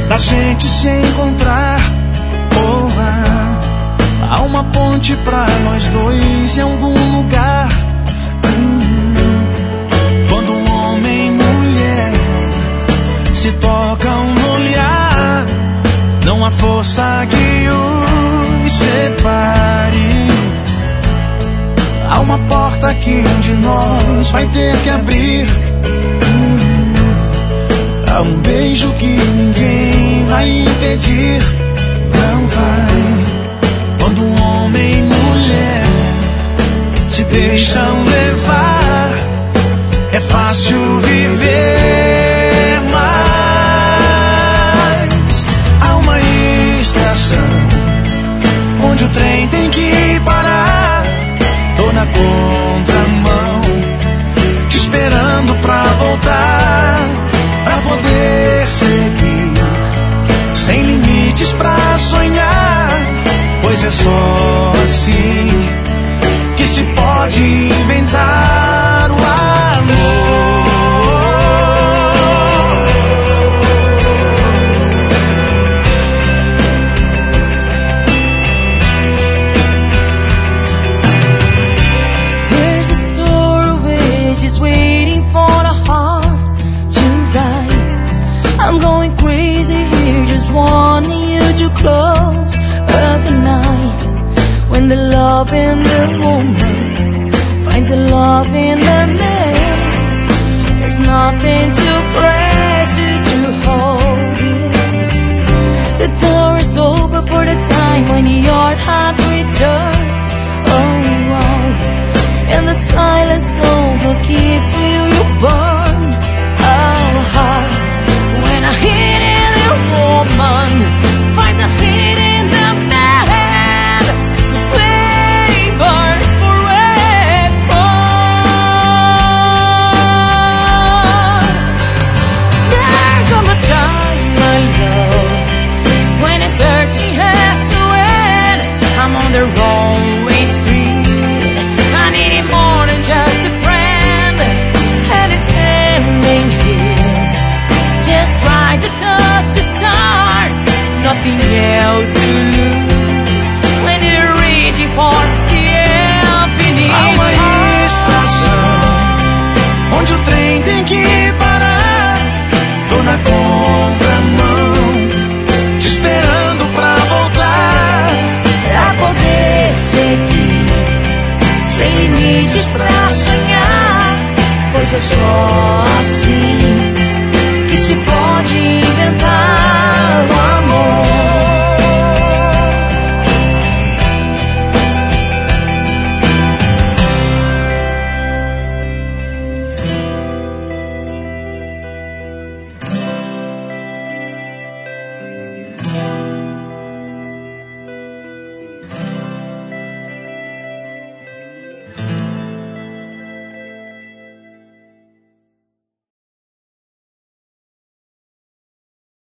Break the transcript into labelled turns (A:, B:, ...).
A: da gente se encontrar. Há uma ponte pra nós dois em algum lugar. Quando um homem e mulher se tocam no olhar, não há força que os separe. Há uma porta que um de nós vai ter que abrir. Há um beijo que ninguém vai impedir. Não vai. Quando um homem e mulher se deixam levar, é fácil viver. Mas há uma estação onde o trem tem que parar. Tô na contramão, te esperando pra voltar, pra poder seguir, sem limites pra sonhar. Pois é só assim que se pode inventar o amor.
B: There's a story just waiting for the heart to write. I'm going crazy here, just wanting you to close up the night. When the love in the woman finds the love in the man, there's nothing too precious to hold it. The door is open for the time when your heart returns.